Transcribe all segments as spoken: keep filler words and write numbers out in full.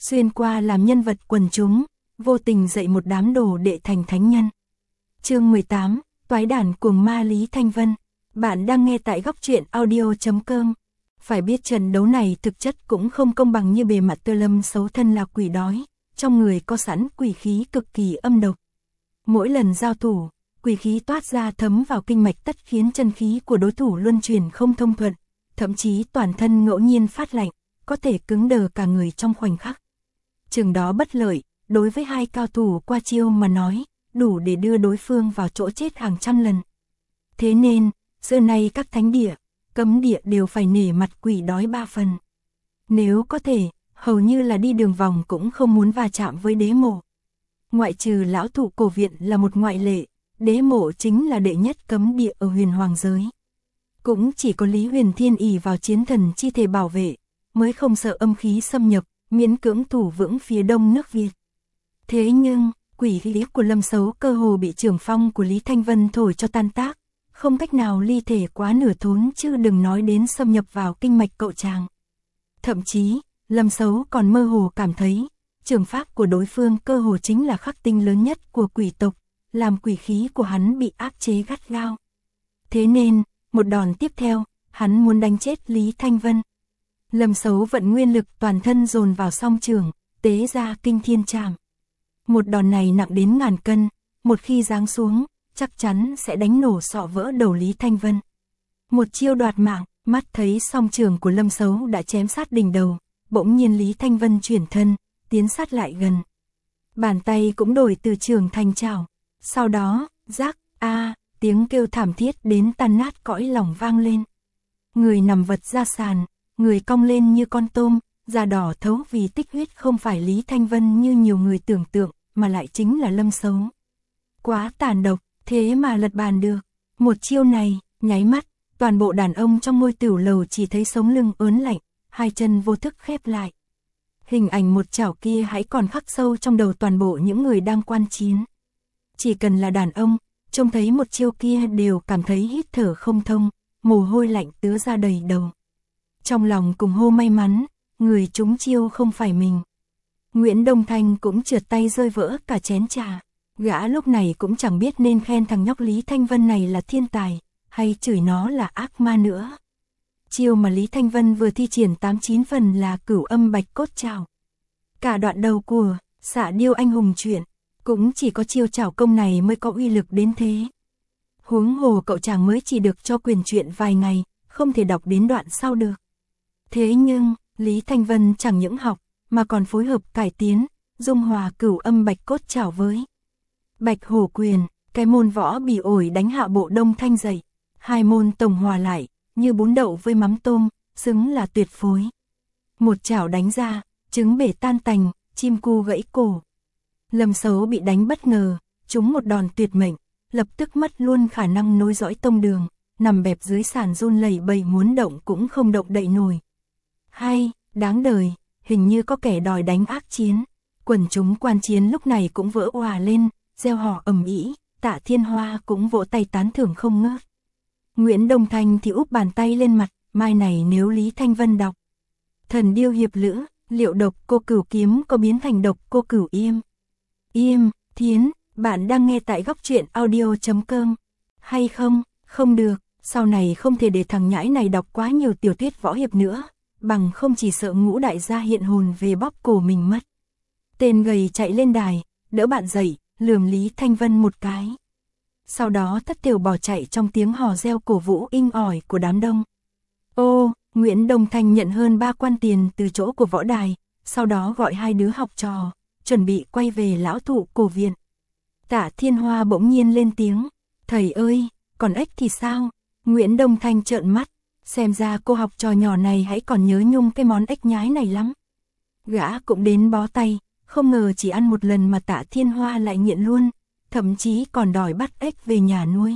xuyên qua làm nhân vật quần chúng, vô tình dạy một đám đồ đệ thành thánh nhân. Chương mười tám, Toái đản cuồng ma Lý Thanh Vân. Bạn đang nghe tại góc truyện audio chấm com. Phải biết trận đấu này thực chất cũng không công bằng như bề mặt Tơ Lâm xấu thân là quỷ đói, trong người có sẵn quỷ khí cực kỳ âm độc. Mỗi lần giao thủ, quỷ khí toát ra thấm vào kinh mạch tất khiến chân khí của đối thủ luân chuyển không thông thuận, thậm chí toàn thân ngẫu nhiên phát lạnh, có thể cứng đờ cả người trong khoảnh khắc. Chừng đó bất lợi, đối với hai cao thủ qua chiêu mà nói, đủ để đưa đối phương vào chỗ chết hàng trăm lần. Thế nên, xưa nay các thánh địa, cấm địa đều phải nể mặt quỷ đói ba phần. Nếu có thể, hầu như là đi đường vòng cũng không muốn va chạm với đế mộ. Ngoại trừ lão thụ cổ viện là một ngoại lệ, đế mộ chính là đệ nhất cấm địa ở huyền hoàng giới. Cũng chỉ có Lý Huyền Thiên ỷ vào chiến thần chi thể bảo vệ, mới không sợ âm khí xâm nhập, miễn cưỡng thủ vững phía đông nước Việt. Thế nhưng, quỷ khí của Lâm Sấu cơ hồ bị trưởng phong của Lý Thanh Vân thổi cho tan tác, không cách nào ly thể quá nửa thốn chứ đừng nói đến xâm nhập vào kinh mạch cậu chàng. Thậm chí, Lâm Sấu còn mơ hồ cảm thấy, trường pháp của đối phương cơ hồ chính là khắc tinh lớn nhất của quỷ tộc, làm quỷ khí của hắn bị áp chế gắt gao. Thế nên, một đòn tiếp theo, hắn muốn đánh chết Lý Thanh Vân. Lâm Sấu vận nguyên lực toàn thân dồn vào song trường, tế ra kinh thiên trảm. Một đòn này nặng đến ngàn cân, một khi giáng xuống, chắc chắn sẽ đánh nổ sọ vỡ đầu Lý Thanh Vân. Một chiêu đoạt mạng, mắt thấy song trường của Lâm Sấu đã chém sát đỉnh đầu, bỗng nhiên Lý Thanh Vân chuyển thân, tiến sát lại gần. Bàn tay cũng đổi từ trường thành chảo. Sau đó, rắc, a, tiếng kêu thảm thiết đến tan nát cõi lòng vang lên. Người nằm vật ra sàn, người cong lên như con tôm, da đỏ thấu vì tích huyết không phải Lý Thanh Vân như nhiều người tưởng tượng, mà lại chính là Lâm Sấu. Quá tàn độc, thế mà lật bàn được. Một chiêu này, nháy mắt, toàn bộ đàn ông trong ngôi tửu lầu chỉ thấy sống lưng ớn lạnh, hai chân vô thức khép lại. Hình ảnh một chảo kia hãy còn khắc sâu trong đầu toàn bộ những người đang quan chiến. Chỉ cần là đàn ông, trông thấy một chiêu kia đều cảm thấy hít thở không thông, mồ hôi lạnh tứa ra đầy đầu. Trong lòng cùng hô may mắn, người trúng chiêu không phải mình. Nguyễn Đông Thanh cũng trượt tay rơi vỡ cả chén trà. Gã lúc này cũng chẳng biết nên khen thằng nhóc Lý Thanh Vân này là thiên tài, hay chửi nó là ác ma nữa. Chiêu mà Lý Thanh Vân vừa thi triển tám chín phần là cửu âm bạch cốt trảo. Cả đoạn đầu của Xạ Điêu anh hùng truyện, cũng chỉ có chiêu trảo công này mới có uy lực đến thế. Huống hồ cậu chàng mới chỉ được cho quyền truyện vài ngày, không thể đọc đến đoạn sau được. Thế nhưng, Lý Thanh Vân chẳng những học, mà còn phối hợp cải tiến, dung hòa cửu âm bạch cốt trảo với Bạch Hổ quyền, cái môn võ bị ổi đánh hạ bộ Đông Thanh dậy. Hai môn tổng hòa lại, như bún đậu với mắm tôm, xứng là tuyệt phối. Một chảo đánh ra, trứng bể tan tành, chim cu gãy cổ. Lâm Sấu bị đánh bất ngờ, trúng một đòn tuyệt mệnh, lập tức mất luôn khả năng nối dõi tông đường, nằm bẹp dưới sàn run lẩy bẩy muốn động cũng không động đậy nổi. Hay, đáng đời, hình như có kẻ đòi đánh ác chiến. Quần chúng quan chiến lúc này cũng vỡ òa lên, reo hò ầm ĩ, Tạ Thiên Hoa cũng vỗ tay tán thưởng không ngớt. Nguyễn Đông Thanh thì úp bàn tay lên mặt, mai này nếu Lý Thanh Vân đọc Thần Điêu Hiệp Lữ, liệu độc cô cửu kiếm có biến thành độc cô cửu im? Im, Thiến, bạn đang nghe tại góc truyện audio chấm com. Hay không, không được, sau này không thể để thằng nhãi này đọc quá nhiều tiểu thuyết võ hiệp nữa, bằng không chỉ sợ ngũ đại gia hiện hồn về bóp cổ mình mất. Tên gầy chạy lên đài, đỡ bạn dậy, lườm Lý Thanh Vân một cái. Sau đó thất tiểu bỏ chạy trong tiếng hò reo cổ vũ inh ỏi của đám đông. Ô, Nguyễn Đông Thanh nhận hơn ba quan tiền từ chỗ của võ đài, sau đó gọi hai đứa học trò, chuẩn bị quay về lão thụ cổ viện. Tạ Thiên Hoa bỗng nhiên lên tiếng, thầy ơi, còn ếch thì sao? Nguyễn Đông Thanh trợn mắt, xem ra cô học trò nhỏ này hãy còn nhớ nhung cái món ếch nhái này lắm. Gã cũng đến bó tay, không ngờ chỉ ăn một lần mà Tạ Thiên Hoa lại nghiện luôn, thậm chí còn đòi bắt ếch về nhà nuôi.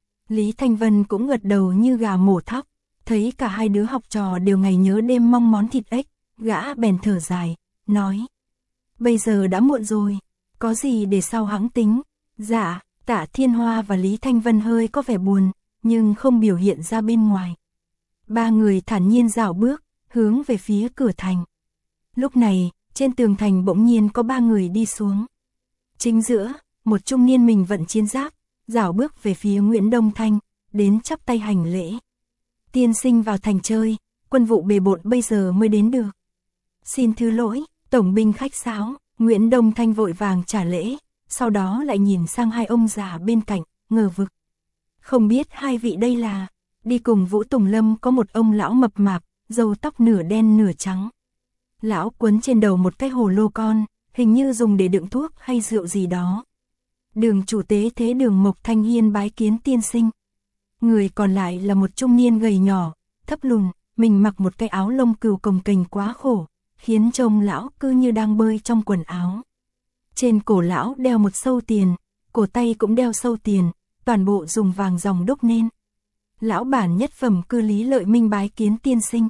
Lý Thanh Vân cũng gật đầu như gà mổ thóc, thấy cả hai đứa học trò đều ngày nhớ đêm mong món thịt ếch, gã bèn thở dài, nói: bây giờ đã muộn rồi, có gì để sau hẵng tính. Dạ, Tạ Thiên Hoa và Lý Thanh Vân hơi có vẻ buồn, nhưng không biểu hiện ra bên ngoài. Ba người thản nhiên dạo bước, hướng về phía cửa thành. Lúc này, trên tường thành bỗng nhiên có ba người đi xuống. Chính giữa, một trung niên mình vận chiến giáp, rảo bước về phía Nguyễn Đông Thanh, đến chắp tay hành lễ. Tiên sinh vào thành chơi, quân vụ bề bộn bây giờ mới đến được. Xin thứ lỗi, tổng binh khách sáo. Nguyễn Đông Thanh vội vàng trả lễ, sau đó lại nhìn sang hai ông già bên cạnh, ngờ vực. Không biết hai vị đây là, đi cùng Vũ Tùng Lâm có một ông lão mập mạp, râu tóc nửa đen nửa trắng. Lão quấn trên đầu một cái hồ lô con, hình như dùng để đựng thuốc hay rượu gì đó. Đường chủ tế thế Đường Mộc Thanh Hiên bái kiến tiên sinh. Người còn lại là một trung niên gầy nhỏ, thấp lùn, mình mặc một cái áo lông cừu cồng kềnh quá khổ, khiến trông lão cứ như đang bơi trong quần áo. Trên cổ lão đeo một sâu tiền, cổ tay cũng đeo sâu tiền, toàn bộ dùng vàng ròng đúc nên. Lão bản nhất phẩm cư Lý Lợi Minh bái kiến tiên sinh.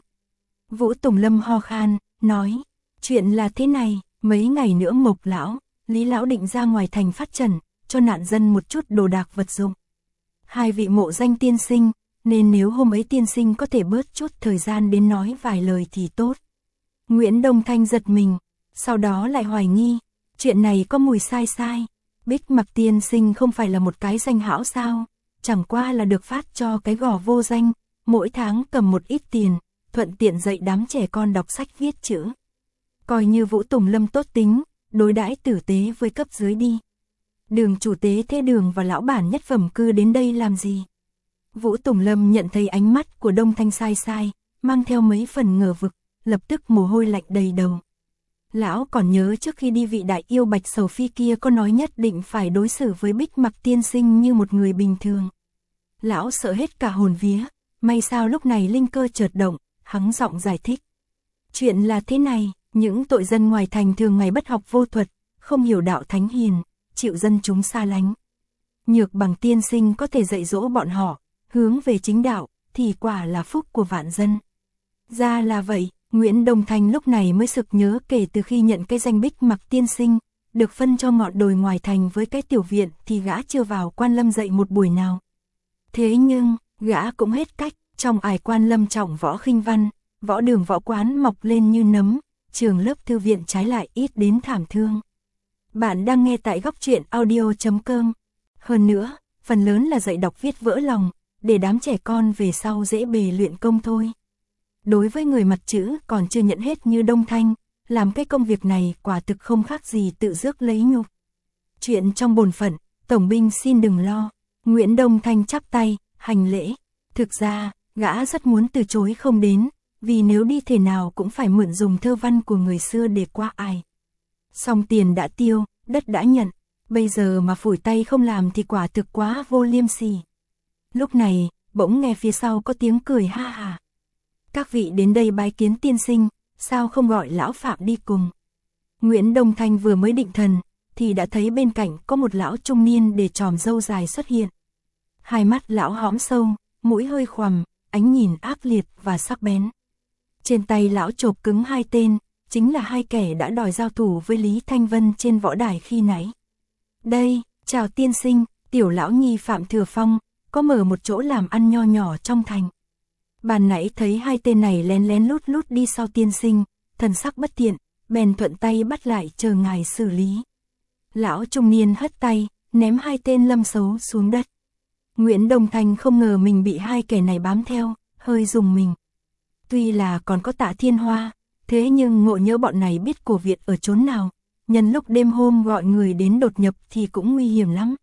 Vũ Tùng Lâm ho khan, nói, chuyện là thế này, mấy ngày nữa Mộc lão, Lý lão định ra ngoài thành phát trần, cho nạn dân một chút đồ đạc vật dụng. Hai vị mộ danh tiên sinh, nên nếu hôm ấy tiên sinh có thể bớt chút thời gian đến nói vài lời thì tốt. Nguyễn Đông Thanh giật mình, sau đó lại hoài nghi, chuyện này có mùi sai sai. Bích Mặc tiên sinh không phải là một cái danh hão sao, chẳng qua là được phát cho cái gò vô danh, mỗi tháng cầm một ít tiền, thuận tiện dạy đám trẻ con đọc sách viết chữ. Coi như Vũ Tùng Lâm tốt tính, đối đãi tử tế với cấp dưới đi. Đường chủ tế thế Đường và lão bản nhất phẩm cư đến đây làm gì? Vũ Tùng Lâm nhận thấy ánh mắt của Đông Thanh sai sai, mang theo mấy phần ngờ vực, lập tức mồ hôi lạnh đầy đầu. Lão còn nhớ trước khi đi vị đại yêu Bạch Sầu Phi kia có nói nhất định phải đối xử với Bích Mặc tiên sinh như một người bình thường. Lão sợ hết cả hồn vía, may sao lúc này linh cơ chợt động, hắng giọng giải thích. Chuyện là thế này, những tội dân ngoài thành thường ngày bất học vô thuật, không hiểu đạo thánh hiền, chịu dân chúng xa lánh. Nhược Bằng tiên sinh có thể dạy dỗ bọn họ, hướng về chính đạo, thì quả là phúc của vạn dân. Ra là vậy. Nguyễn Đông Thanh lúc này mới sực nhớ kể từ khi nhận cái danh Bích Mặc tiên sinh, được phân cho ngọn đồi ngoài thành với cái tiểu viện thì gã chưa vào Quan Lâm dạy một buổi nào. Thế nhưng, gã cũng hết cách, trong ải Quan Lâm trọng võ khinh văn, võ đường võ quán mọc lên như nấm, trường lớp thư viện trái lại ít đến thảm thương. Bạn đang nghe tại góc truyện audio chấm com. Hơn nữa, phần lớn là dạy đọc viết vỡ lòng, để đám trẻ con về sau dễ bề luyện công thôi. Đối với người mặt chữ còn chưa nhận hết như Đông Thanh, làm cái công việc này quả thực không khác gì tự rước lấy nhục. Chuyện trong bổn phận, tổng binh xin đừng lo. Nguyễn Đông Thanh chắp tay, hành lễ. Thực ra, gã rất muốn từ chối không đến, vì nếu đi thế nào cũng phải mượn dùng thơ văn của người xưa để qua ai. Song tiền đã tiêu, đất đã nhận, bây giờ mà phủi tay không làm thì quả thực quá vô liêm sỉ. Lúc này, bỗng nghe phía sau có tiếng cười ha hà. Các vị đến đây bái kiến tiên sinh, sao không gọi lão Phạm đi cùng? Nguyễn Đông Thanh vừa mới định thần, thì đã thấy bên cạnh có một lão trung niên để tròm râu dài xuất hiện. Hai mắt lão hõm sâu, mũi hơi khoằm, ánh nhìn ác liệt và sắc bén. Trên tay lão chộp cứng hai tên, chính là hai kẻ đã đòi giao thủ với Lý Thanh Vân trên võ đài khi nãy. Đây, chào tiên sinh, tiểu lão nhi Phạm Thừa Phong, có mở một chỗ làm ăn nho nhỏ trong thành. Ban nãy thấy hai tên này lén lén lút lút đi sau tiên sinh, thần sắc bất tiện, bèn thuận tay bắt lại chờ ngài xử lý. Lão trung niên hất tay, ném hai tên lâm xấu xuống đất. Nguyễn Đông Thanh không ngờ mình bị hai kẻ này bám theo, hơi rùng mình. Tuy là còn có Tạ Thiên Hoa, thế nhưng ngộ nhỡ bọn này biết cổ Việt ở chốn nào, nhân lúc đêm hôm gọi người đến đột nhập thì cũng nguy hiểm lắm.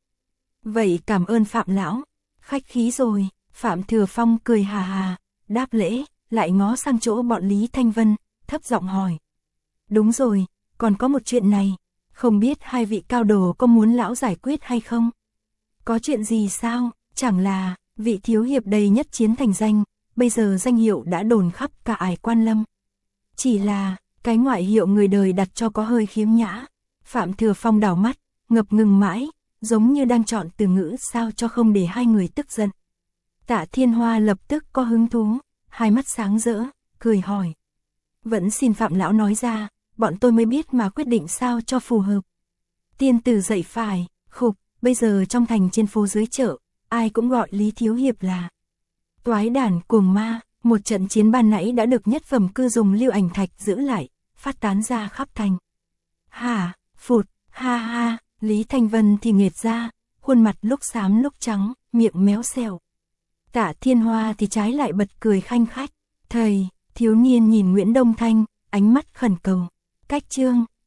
Vậy cảm ơn Phạm lão, khách khí rồi. Phạm Thừa Phong cười hà hà, đáp lễ, lại ngó sang chỗ bọn Lý Thanh Vân, thấp giọng hỏi. Đúng rồi, còn có một chuyện này, không biết hai vị cao đồ có muốn lão giải quyết hay không? Có chuyện gì sao, chẳng là, vị thiếu hiệp đầy nhất chiến thành danh, bây giờ danh hiệu đã đồn khắp cả ải Quan Lâm. Chỉ là, cái ngoại hiệu người đời đặt cho có hơi khiếm nhã. Phạm Thừa Phong đảo mắt, ngập ngừng mãi, giống như đang chọn từ ngữ sao cho không để hai người tức giận. Tạ Thiên Hoa lập tức có hứng thú, hai mắt sáng rỡ, cười hỏi. Vẫn xin Phạm lão nói ra, bọn tôi mới biết mà quyết định sao cho phù hợp. Tiên tử dậy phải, khục, bây giờ trong thành trên phố dưới chợ, ai cũng gọi Lý thiếu hiệp là Toái Đản Cuồng Ma. Một trận chiến ban nãy đã được nhất phẩm cư dùng lưu ảnh thạch giữ lại, phát tán ra khắp thành. Hả, phụt, ha ha, Lý Thanh Vân thì nghệt ra, khuôn mặt lúc xám lúc trắng, miệng méo xẹo. Tạ Thiên Hoa thì trái lại bật cười khanh khách. Thầy, thiếu niên nhìn Nguyễn Đông Thanh, ánh mắt khẩn cầu. Cách chương